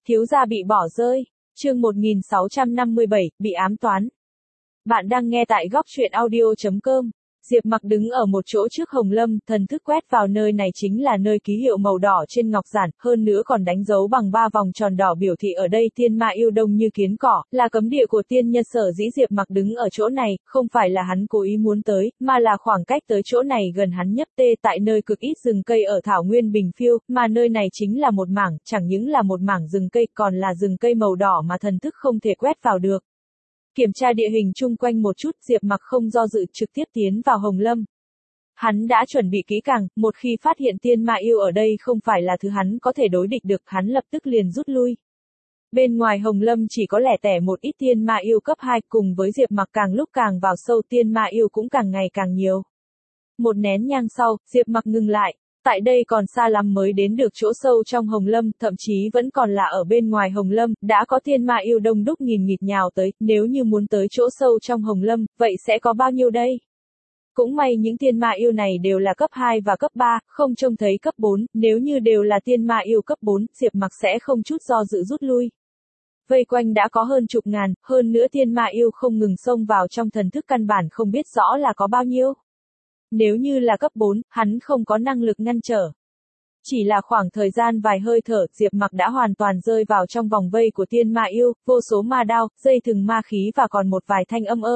Thiếu gia bị bỏ rơi. Chương 1657, bị ám toán. Bạn đang nghe tại góc truyện audio.com. Diệp Mặc đứng ở một chỗ trước Hồng Lâm, thần thức quét vào nơi này chính là nơi ký hiệu màu đỏ trên ngọc giản, hơn nữa còn đánh dấu bằng 3 vòng tròn đỏ biểu thị ở đây thiên ma yêu đông như kiến cỏ, là cấm địa của tiên nhân. Sở dĩ Diệp Mặc đứng ở chỗ này, không phải là hắn cố ý muốn tới, mà là khoảng cách tới chỗ này gần hắn nhất tại nơi cực ít rừng cây ở thảo nguyên bình phiêu, mà nơi này chính là một mảng, chẳng những là một mảng rừng cây, còn là rừng cây màu đỏ mà thần thức không thể quét vào được. Kiểm tra địa hình chung quanh một chút, Diệp Mặc không do dự trực tiếp tiến vào Hồng Lâm. Hắn đã chuẩn bị kỹ càng, một khi phát hiện tiên ma yêu ở đây không phải là thứ hắn có thể đối địch được, hắn lập tức liền rút lui. Bên ngoài Hồng Lâm chỉ có lẻ tẻ một ít tiên ma yêu cấp 2, cùng với Diệp Mặc càng lúc càng vào sâu tiên ma yêu cũng càng ngày càng nhiều. Một nén nhang sau, Diệp Mặc ngừng lại. Tại đây còn xa lắm mới đến được chỗ sâu trong Hồng Lâm, thậm chí vẫn còn là ở bên ngoài Hồng Lâm, đã có thiên ma yêu đông đúc nghìn nghịt nhào tới, nếu như muốn tới chỗ sâu trong Hồng Lâm, vậy sẽ có bao nhiêu đây? Cũng may những thiên ma yêu này đều là cấp 2 và cấp 3, không trông thấy cấp 4, nếu như đều là thiên ma yêu cấp 4, Diệp Mặc sẽ không chút do dự rút lui. Vây quanh đã có hơn chục ngàn, hơn nữa thiên ma yêu không ngừng xông vào trong thần thức, căn bản không biết rõ là có bao nhiêu. Nếu như là cấp 4, hắn không có năng lực ngăn trở. Chỉ là khoảng thời gian vài hơi thở, Diệp Mặc đã hoàn toàn rơi vào trong vòng vây của tiên ma yêu, vô số ma đao, dây thừng ma khí và còn một vài thanh âm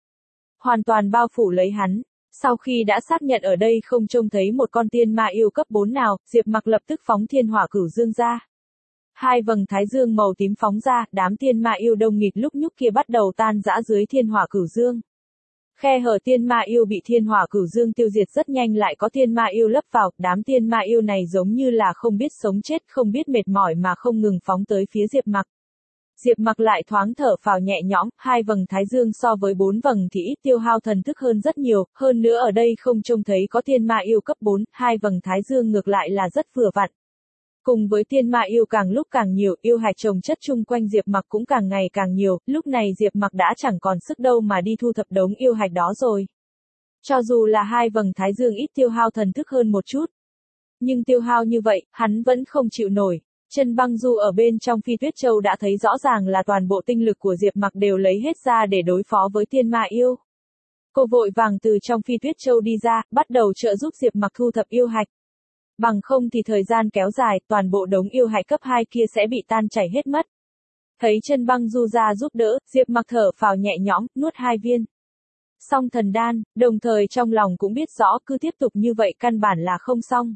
hoàn toàn bao phủ lấy hắn. Sau khi đã xác nhận ở đây không trông thấy một con tiên ma yêu cấp 4 nào, Diệp Mặc lập tức phóng thiên hỏa cửu dương ra. Hai vầng thái dương màu tím phóng ra, đám tiên ma yêu đông nghịt lúc nhúc kia bắt đầu tan rã dưới thiên hỏa cửu dương. Khe hở tiên ma yêu bị thiên hỏa cửu dương tiêu diệt rất nhanh, lại có tiên ma yêu lấp vào, đám tiên ma yêu này giống như là không biết sống chết, không biết mệt mỏi mà không ngừng phóng tới phía Diệp Mặc. Diệp Mặc lại thoáng thở phào nhẹ nhõm, hai vầng thái dương so với 4 vầng thì ít tiêu hao thần thức hơn rất nhiều, hơn nữa ở đây không trông thấy có tiên ma yêu cấp 4, hai vầng thái dương ngược lại là rất vừa vặn. Cùng với tiên ma yêu càng lúc càng nhiều, yêu hạch chồng chất chung quanh Diệp Mặc cũng càng ngày càng nhiều, lúc này Diệp Mặc đã chẳng còn sức đâu mà đi thu thập đống yêu hạch đó rồi. Cho dù là hai vầng thái dương ít tiêu hao thần thức hơn một chút, nhưng tiêu hao như vậy, hắn vẫn không chịu nổi. Chân Băng Du ở bên trong Phi Tuyết Châu đã thấy rõ ràng là toàn bộ tinh lực của Diệp Mặc đều lấy hết ra để đối phó với tiên ma yêu. Cô vội vàng từ trong Phi Tuyết Châu đi ra, bắt đầu trợ giúp Diệp Mặc thu thập yêu hạch. Bằng không thì thời gian kéo dài, toàn bộ đống yêu hạch cấp 2 kia sẽ bị tan chảy hết mất. Thấy Chân Băng Du ra giúp đỡ, Diệp Mặc thở phào nhẹ nhõm, nuốt 2 viên Song Thần Đan, đồng thời trong lòng cũng biết rõ cứ tiếp tục như vậy căn bản là không xong.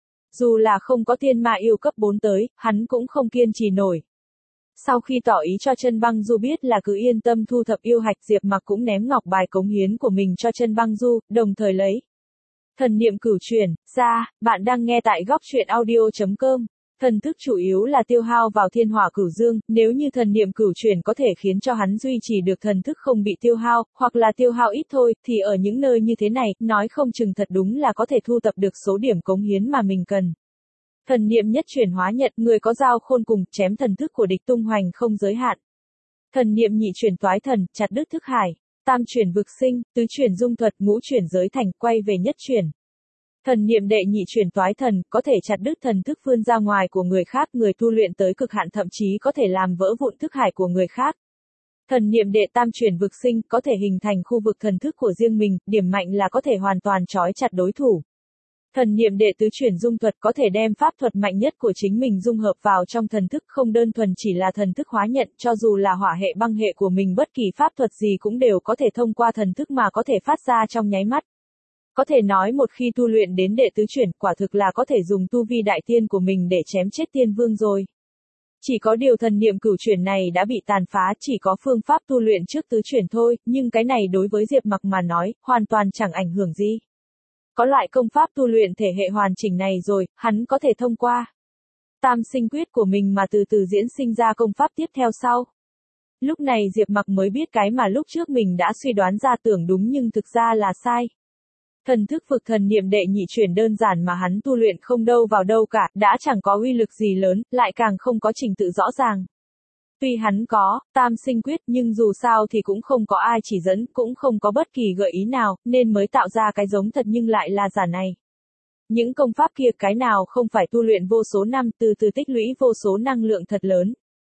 Dù là không có tiên ma yêu cấp 4 tới, hắn cũng không kiên trì nổi. Sau khi tỏ ý cho Chân Băng Du biết là cứ yên tâm thu thập yêu hạch, Diệp Mặc cũng ném ngọc bài cống hiến của mình cho Chân Băng Du, đồng thời lấy thần niệm cửu chuyển ra. Bạn đang nghe tại góc truyện audio.com. Thần thức chủ yếu là tiêu hao vào thiên hỏa cửu dương, nếu như thần niệm cửu chuyển có thể khiến cho hắn duy trì được thần thức không bị tiêu hao, hoặc là tiêu hao ít thôi, thì ở những nơi như thế này, nói không chừng thật đúng là có thể thu tập được số điểm cống hiến mà mình cần. Thần niệm nhất chuyển hóa nhận, người có dao khôn cùng, chém thần thức của địch tung hoành không giới hạn. Thần niệm nhị chuyển toái thần, chặt đứt thức hải. Tam chuyển vực sinh, tứ chuyển dung thuật, ngũ chuyển giới thành, quay về nhất chuyển. Thần niệm đệ nhị chuyển toái thần, có thể chặt đứt thần thức vươn ra ngoài của người khác, người tu luyện tới cực hạn thậm chí có thể làm vỡ vụn thức hải của người khác. Thần niệm đệ tam chuyển vực sinh, có thể hình thành khu vực thần thức của riêng mình, điểm mạnh là có thể hoàn toàn trói chặt đối thủ. Thần niệm đệ tứ chuyển dung thuật, có thể đem pháp thuật mạnh nhất của chính mình dung hợp vào trong thần thức, không đơn thuần chỉ là thần thức hóa nhận, cho dù là hỏa hệ băng hệ của mình, bất kỳ pháp thuật gì cũng đều có thể thông qua thần thức mà có thể phát ra trong nháy mắt. Có thể nói một khi tu luyện đến đệ tứ chuyển, quả thực là có thể dùng tu vi đại tiên của mình để chém chết tiên vương rồi. Chỉ có điều thần niệm cửu chuyển này đã bị tàn phá, chỉ có phương pháp tu luyện trước tứ chuyển thôi, nhưng cái này đối với Diệp Mặc mà nói, hoàn toàn chẳng ảnh hưởng gì. Có loại công pháp tu luyện thể hệ hoàn chỉnh này rồi, hắn có thể thông qua tam sinh quyết của mình mà từ từ diễn sinh ra công pháp tiếp theo sau. Lúc này Diệp Mặc mới biết cái mà lúc trước mình đã suy đoán ra tưởng đúng nhưng thực ra là sai. Thần thức vực thần niệm đệ nhị chuyển đơn giản mà hắn tu luyện không đâu vào đâu cả, đã chẳng có uy lực gì lớn, lại càng không có trình tự rõ ràng. Tuy hắn có tam sinh quyết nhưng dù sao thì cũng không có ai chỉ dẫn, cũng không có bất kỳ gợi ý nào, nên mới tạo ra cái giống thật nhưng lại là giả này. Những công pháp kia cái nào không phải tu luyện vô số năm, từ từ tích lũy vô số năng lượng thật lớn,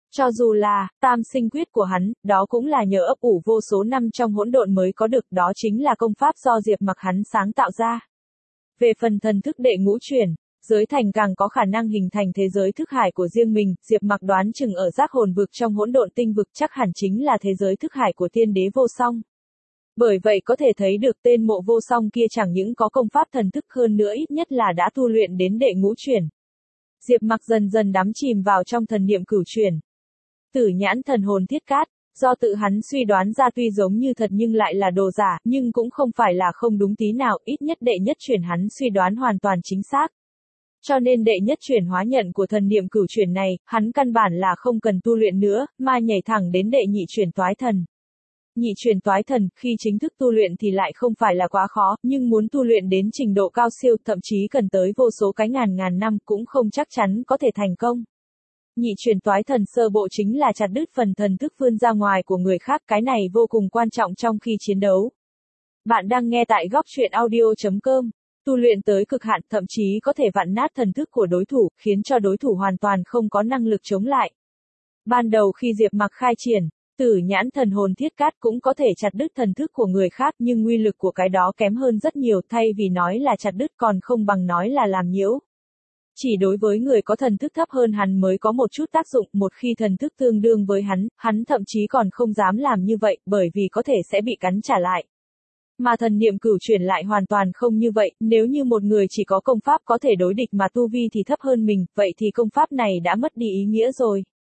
Cho dù là tam sinh quyết của hắn, đó cũng là nhờ ấp ủ vô số năm trong hỗn độn mới có được, đó chính là công pháp do Diệp Mặc hắn sáng tạo ra. Về phần thần thức đệ ngũ chuyển, giới thành càng có khả năng hình thành thế giới thức hải của riêng mình, Diệp Mặc đoán chừng ở giác hồn vực trong hỗn độn tinh vực chắc hẳn chính là thế giới thức hải của tiên đế vô song. Bởi vậy có thể thấy được tên mộ vô song kia chẳng những có công pháp thần thức hơn nữa ít nhất là đã tu luyện đến đệ ngũ chuyển. Diệp Mặc dần dần đắm chìm vào trong thần niệm cửu chuyển. Tử nhãn thần hồn thiết cát, do tự hắn suy đoán ra tuy giống như thật nhưng lại là đồ giả, nhưng cũng không phải là không đúng tí nào, ít nhất đệ nhất chuyển hắn suy đoán hoàn toàn chính xác. Cho nên đệ nhất chuyển hóa nhận của thần niệm cửu chuyển này, hắn căn bản là không cần tu luyện nữa, mà nhảy thẳng đến đệ nhị chuyển toái thần. Nhị chuyển toái thần, khi chính thức tu luyện thì lại không phải là quá khó, nhưng muốn tu luyện đến trình độ cao siêu, thậm chí cần tới vô số cái ngàn năm cũng không chắc chắn có thể thành công. Nhị chuyển toái thần sơ bộ chính là chặt đứt phần thần thức vươn ra ngoài của người khác, cái này vô cùng quan trọng trong khi chiến đấu. Bạn đang nghe tại góc truyện audio.com. Tu luyện tới cực hạn thậm chí có thể vặn nát thần thức của đối thủ, khiến cho đối thủ hoàn toàn không có năng lực chống lại. Ban đầu khi Diệp Mặc khai triển, tử nhãn thần hồn thiết cát cũng có thể chặt đứt thần thức của người khác nhưng uy lực của cái đó kém hơn rất nhiều, thay vì nói là chặt đứt còn không bằng nói là làm nhiễu. Chỉ đối với người có thần thức thấp hơn hắn mới có một chút tác dụng, một khi thần thức tương đương với hắn thậm chí còn không dám làm như vậy, bởi vì có thể sẽ bị cắn trả lại. Mà thần niệm cửu chuyển lại hoàn toàn không như vậy, nếu như một người chỉ có công pháp có thể đối địch mà tu vi thì thấp hơn mình, vậy thì công pháp này đã mất đi ý nghĩa rồi.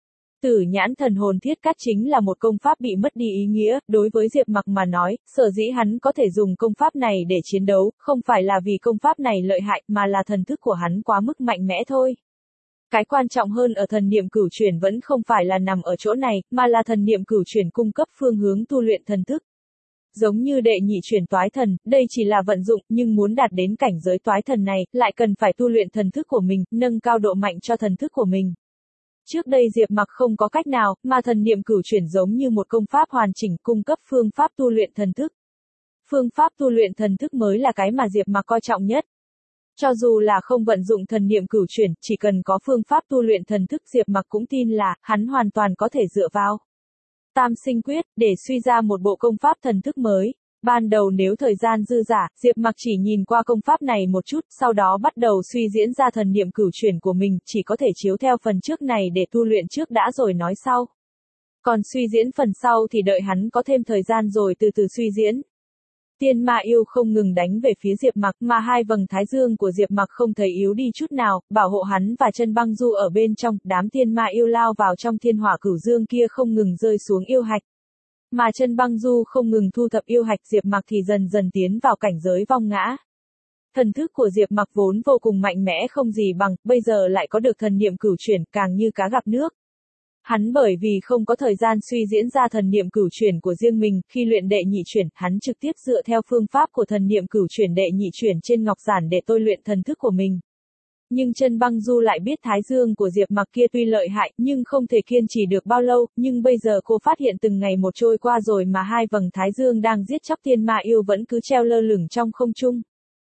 Tử nhãn thần hồn thiết cát chính là một công pháp bị mất đi ý nghĩa, đối với Diệp Mặc mà nói, sở dĩ hắn có thể dùng công pháp này để chiến đấu, không phải là vì công pháp này lợi hại, mà là thần thức của hắn quá mức mạnh mẽ thôi. Cái quan trọng hơn ở thần niệm cửu chuyển vẫn không phải là nằm ở chỗ này, mà là thần niệm cửu chuyển cung cấp phương hướng tu luyện thần thức. Giống như đệ nhị chuyển toái thần, đây chỉ là vận dụng, nhưng muốn đạt đến cảnh giới toái thần này, lại cần phải tu luyện thần thức của mình, nâng cao độ mạnh cho thần thức của mình. Trước đây Diệp Mặc không có cách nào, mà thần niệm cửu chuyển giống như một công pháp hoàn chỉnh cung cấp phương pháp tu luyện thần thức. Phương pháp tu luyện thần thức mới là cái mà Diệp Mặc coi trọng nhất. Cho dù là không vận dụng thần niệm cửu chuyển, chỉ cần có phương pháp tu luyện thần thức Diệp Mặc cũng tin là, hắn hoàn toàn có thể dựa vào tam sinh quyết, để suy ra một bộ công pháp thần thức mới. Ban đầu nếu thời gian dư dả, Diệp Mặc chỉ nhìn qua công pháp này một chút, sau đó bắt đầu suy diễn ra thần niệm cửu chuyển của mình, chỉ có thể chiếu theo phần trước này để tu luyện trước đã rồi nói sau. Còn suy diễn phần sau thì đợi hắn có thêm thời gian rồi từ từ suy diễn. Tiên ma yêu không ngừng đánh về phía Diệp Mặc, mà hai vầng thái dương của Diệp Mặc không thấy yếu đi chút nào, bảo hộ hắn và chân băng du ở bên trong, đám tiên ma yêu lao vào trong thiên hỏa cửu dương kia không ngừng rơi xuống yêu hạch. Mà chân băng du không ngừng thu thập yêu hạch, Diệp Mặc thì dần dần tiến vào cảnh giới vong ngã. Thần thức của Diệp Mặc vốn vô cùng mạnh mẽ không gì bằng, bây giờ lại có được thần niệm cửu chuyển, càng như cá gặp nước. Hắn bởi vì không có thời gian suy diễn ra thần niệm cửu chuyển của riêng mình, khi luyện đệ nhị chuyển, hắn trực tiếp dựa theo phương pháp của thần niệm cửu chuyển đệ nhị chuyển trên ngọc giản để tôi luyện thần thức của mình. Nhưng chân băng du lại biết thái dương của Diệp Mặc kia tuy lợi hại, nhưng không thể kiên trì được bao lâu, nhưng bây giờ cô phát hiện từng ngày một trôi qua rồi mà hai vầng thái dương đang giết chóc tiên ma yêu vẫn cứ treo lơ lửng trong không trung.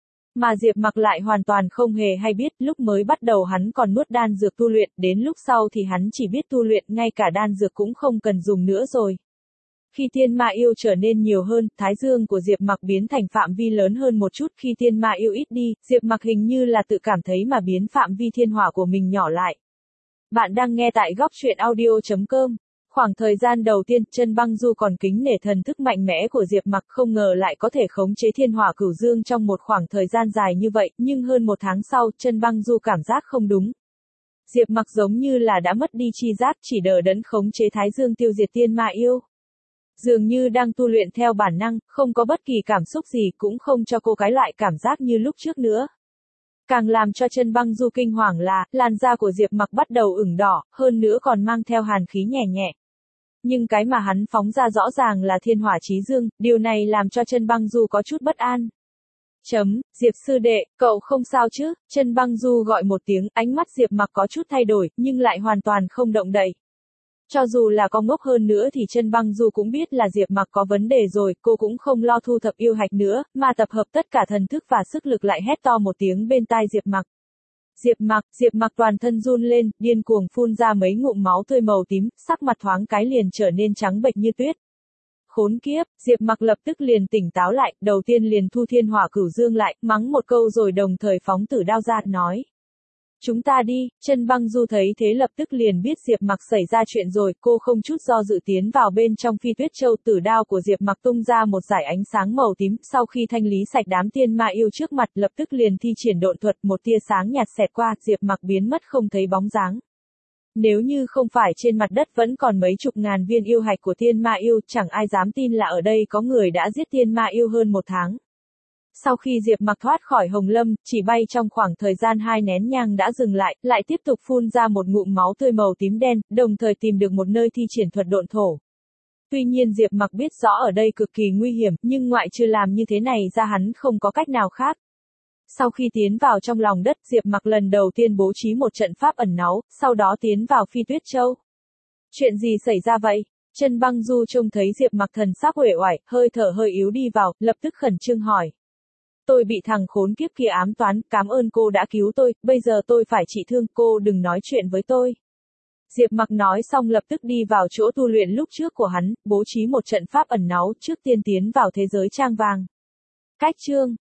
Mà Diệp Mặc lại hoàn toàn không hề hay biết, lúc mới bắt đầu hắn còn nuốt đan dược tu luyện, đến lúc sau thì hắn chỉ biết tu luyện, ngay cả đan dược cũng không cần dùng nữa rồi. Khi tiên ma yêu trở nên nhiều hơn, thái dương của Diệp Mặc biến thành phạm vi lớn hơn một chút, khi tiên ma yêu ít đi, Diệp Mặc hình như là tự cảm thấy mà biến phạm vi thiên hỏa của mình nhỏ lại. Bạn đang nghe tại góc truyện audio.com. Khoảng thời gian đầu tiên, chân băng du còn kính nể thần thức mạnh mẽ của Diệp Mặc, không ngờ lại có thể khống chế thiên hỏa cửu dương trong một khoảng thời gian dài như vậy, nhưng hơn một tháng sau, chân băng du cảm giác không đúng. Diệp Mặc giống như là đã mất đi chi giác, chỉ đờ đẫn khống chế thái dương tiêu diệt tiên ma yêu. Dường như đang tu luyện theo bản năng, không có bất kỳ cảm xúc gì, cũng không cho cô cái loại cảm giác như lúc trước nữa. Càng làm cho chân băng du kinh hoàng là, làn da của Diệp Mặc bắt đầu ửng đỏ, hơn nữa còn mang theo hàn khí nhẹ nhẹ. Nhưng cái mà hắn phóng ra rõ ràng là thiên hỏa chí dương, điều này làm cho chân băng du có chút bất an. Diệp sư đệ, cậu không sao chứ? Chân băng du gọi một tiếng, ánh mắt Diệp Mặc có chút thay đổi, nhưng lại hoàn toàn không động đậy. Cho dù là có ngốc hơn nữa thì chân băng du cũng biết là Diệp Mặc có vấn đề rồi, cô cũng không lo thu thập yêu hạch nữa, mà tập hợp tất cả thần thức và sức lực lại hét to một tiếng bên tai Diệp Mặc. Diệp Mặc toàn thân run lên, điên cuồng phun ra mấy ngụm máu tươi màu tím, sắc mặt thoáng cái liền trở nên trắng bệch như tuyết. Khốn kiếp, Diệp Mặc lập tức liền tỉnh táo lại, đầu tiên liền thu thiên hỏa cửu dương lại, mắng một câu rồi đồng thời phóng tử đao ra, nói. Chúng ta đi, Chân Băng Du thấy thế lập tức liền biết Diệp Mặc xảy ra chuyện rồi, cô không chút do dự tiến vào bên trong Phi Tuyết Châu, tử đao của Diệp Mặc tung ra một dải ánh sáng màu tím, sau khi thanh lý sạch đám tiên ma yêu trước mặt, lập tức liền thi triển độn thuật, một tia sáng nhạt xẹt qua, Diệp Mặc biến mất không thấy bóng dáng. Nếu như không phải trên mặt đất vẫn còn mấy chục ngàn viên yêu hạch của tiên ma yêu, chẳng ai dám tin là ở đây có người đã giết tiên ma yêu hơn một tháng. Sau khi Diệp Mặc thoát khỏi Hồng Lâm, chỉ bay trong khoảng thời gian 2 nén nhang đã dừng lại tiếp tục phun ra một ngụm máu tươi màu tím đen, đồng thời tìm được một nơi thi triển thuật độn thổ. Tuy nhiên Diệp Mặc biết rõ ở đây cực kỳ nguy hiểm, nhưng ngoại trừ làm như thế này ra hắn không có cách nào khác. Sau khi tiến vào trong lòng đất, Diệp Mặc lần đầu tiên bố trí một trận pháp ẩn náu, sau đó tiến vào Phi Tuyết Châu. Chuyện gì xảy ra vậy? Chân Băng Du trông thấy Diệp Mặc thần sắc uể oải, hơi thở hơi yếu đi vào, lập tức khẩn trương hỏi. Tôi bị thằng khốn kiếp kia ám toán, cảm ơn cô đã cứu tôi, bây giờ tôi phải trị thương, cô đừng nói chuyện với tôi. Diệp Mặc nói xong lập tức đi vào chỗ tu luyện lúc trước của hắn, bố trí một trận pháp ẩn náu trước tiên tiến vào thế giới trang vàng. Cách chương